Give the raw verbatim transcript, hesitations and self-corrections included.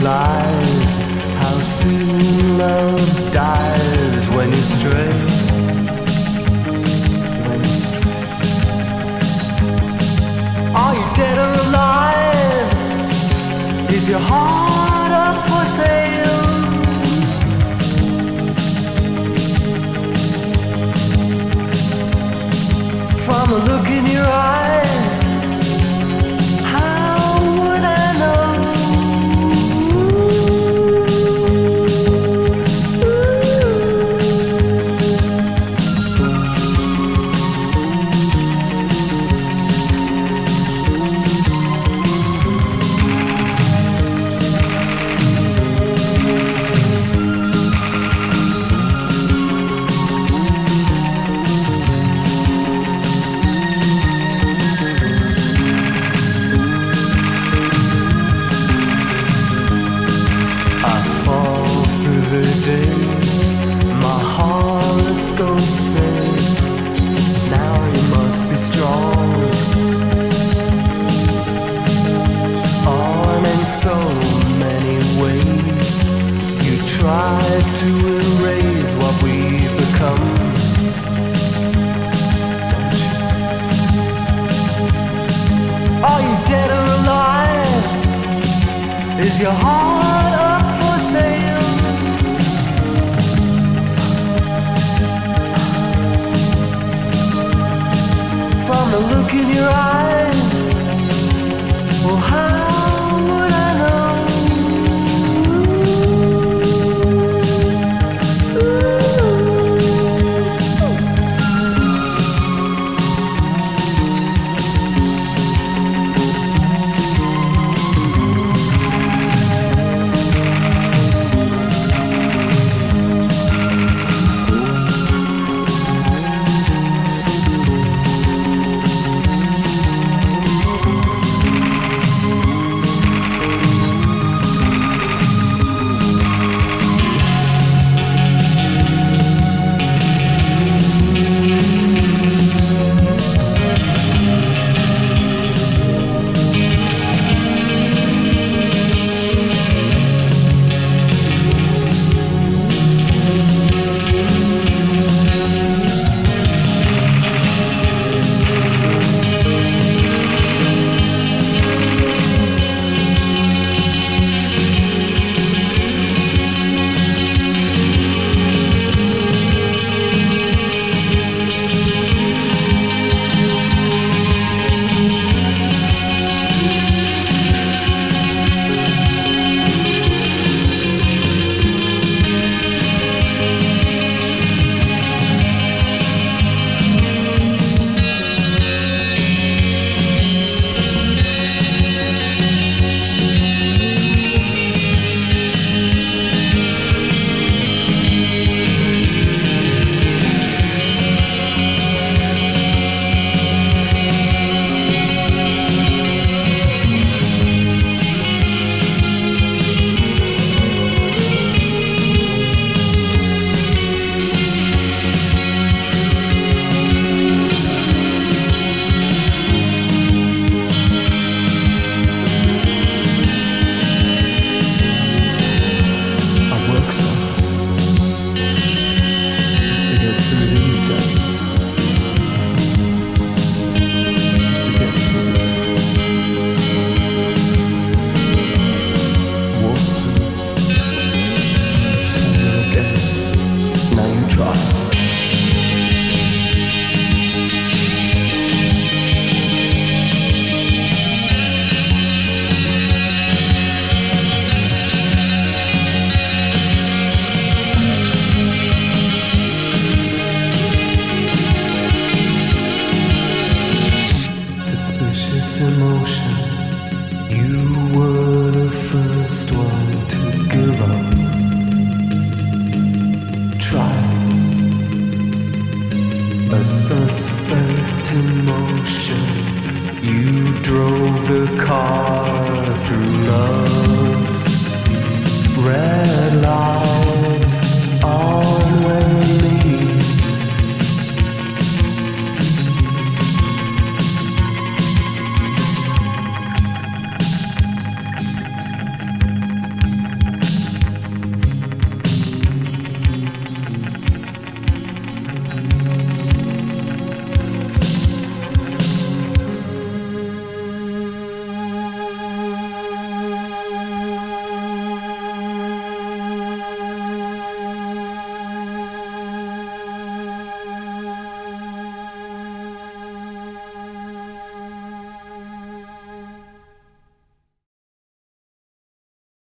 realize how soon love dies when you stray. When you stray. Are you dead or alive? Is your heart up for sale? From the look in your eyes, to erase what we've become. Are you dead or alive? Is your heart up for sale? From the look in your eyes, well, how would I know? Emotion, you were the first one to give up. Try a suspect emotion. You drove the car through love's red light.